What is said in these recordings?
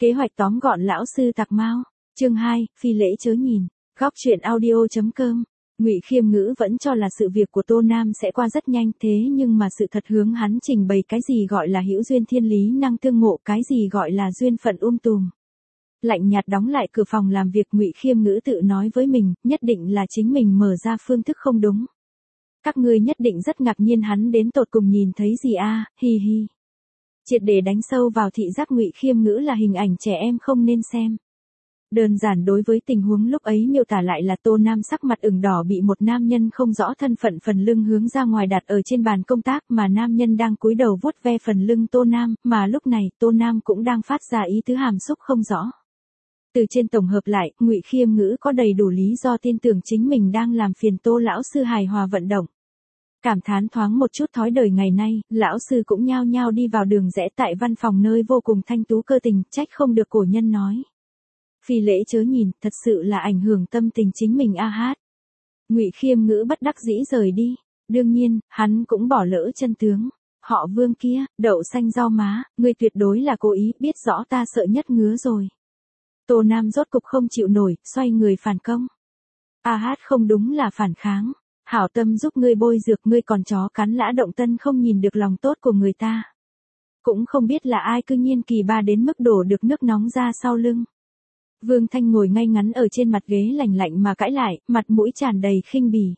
Kế hoạch tóm gọn lão sư Tạc Mao. Chương 2, phi lễ chớ nhìn. Góc truyện audio.com. Ngụy Khiêm Ngữ vẫn cho là sự việc của Tô Nam sẽ qua rất nhanh, thế nhưng mà sự thật hướng hắn trình bày cái gì gọi là hữu duyên thiên lý năng tương ngộ, cái gì gọi là duyên phận tùm. Lạnh nhạt đóng lại cửa phòng làm việc, Ngụy Khiêm Ngữ tự nói với mình, nhất định là chính mình mở ra phương thức không đúng. Các ngươi nhất định rất ngạc nhiên hắn đến tột cùng nhìn thấy gì a, hi hi. Triệt để đánh sâu vào thị giác Ngụy Khiêm Ngữ là hình ảnh trẻ em không nên xem. Đơn giản đối với tình huống lúc ấy miêu tả lại là Tô Nam sắc mặt ửng đỏ bị một nam nhân không rõ thân phận phần lưng hướng ra ngoài đặt ở trên bàn công tác, mà nam nhân đang cúi đầu vuốt ve phần lưng Tô Nam, mà lúc này Tô Nam cũng đang phát ra ý tứ hàm xúc không rõ. Từ trên tổng hợp lại, Ngụy Khiêm Ngữ có đầy đủ lý do tin tưởng chính mình đang làm phiền Tô lão sư hài hòa vận động. Cảm thán thoáng một chút thói đời ngày nay, lão sư cũng nhao nhao đi vào đường rẽ tại văn phòng nơi vô cùng thanh tú cơ tình, trách không được cổ nhân nói. Phi lễ chớ nhìn, thật sự là ảnh hưởng tâm tình chính mình a hát. Ngụy Khiêm Ngữ bất đắc dĩ rời đi. Đương nhiên, hắn cũng bỏ lỡ chân tướng. Họ Vương kia, đậu xanh rau má, ngươi tuyệt đối là cố ý, biết rõ ta sợ nhất ngứa rồi. Tô Nam rốt cục không chịu nổi, xoay người phản công. A hát không đúng là phản kháng. Hảo tâm giúp ngươi bôi dược, ngươi còn chó cắn lã động tân không nhìn được lòng tốt của người ta. Cũng không biết là ai cư nhiên kỳ ba đến mức đổ được nước nóng ra sau lưng. Vương Thanh ngồi ngay ngắn ở trên mặt ghế lạnh lạnh mà cãi lại, mặt mũi tràn đầy khinh bỉ.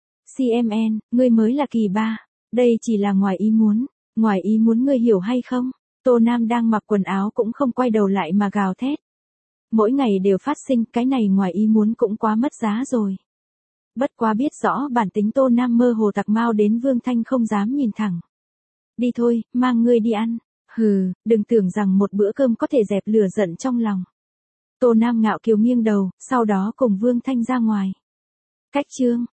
CMN, ngươi mới là kỳ ba, đây chỉ là ngoài ý muốn ngươi hiểu hay không? Tô Nam đang mặc quần áo cũng không quay đầu lại mà gào thét. Mỗi ngày đều phát sinh, cái này ngoài ý muốn cũng quá mất giá rồi. Bất quá biết rõ bản tính Tô Nam mơ hồ Tạc Mao đến Vương Thanh không dám nhìn thẳng. Đi thôi, mang ngươi đi ăn. Hừ, đừng tưởng rằng một bữa cơm có thể dẹp lửa giận trong lòng. Tô Nam ngạo kiều nghiêng đầu, sau đó cùng Vương Thanh ra ngoài. Cách chương,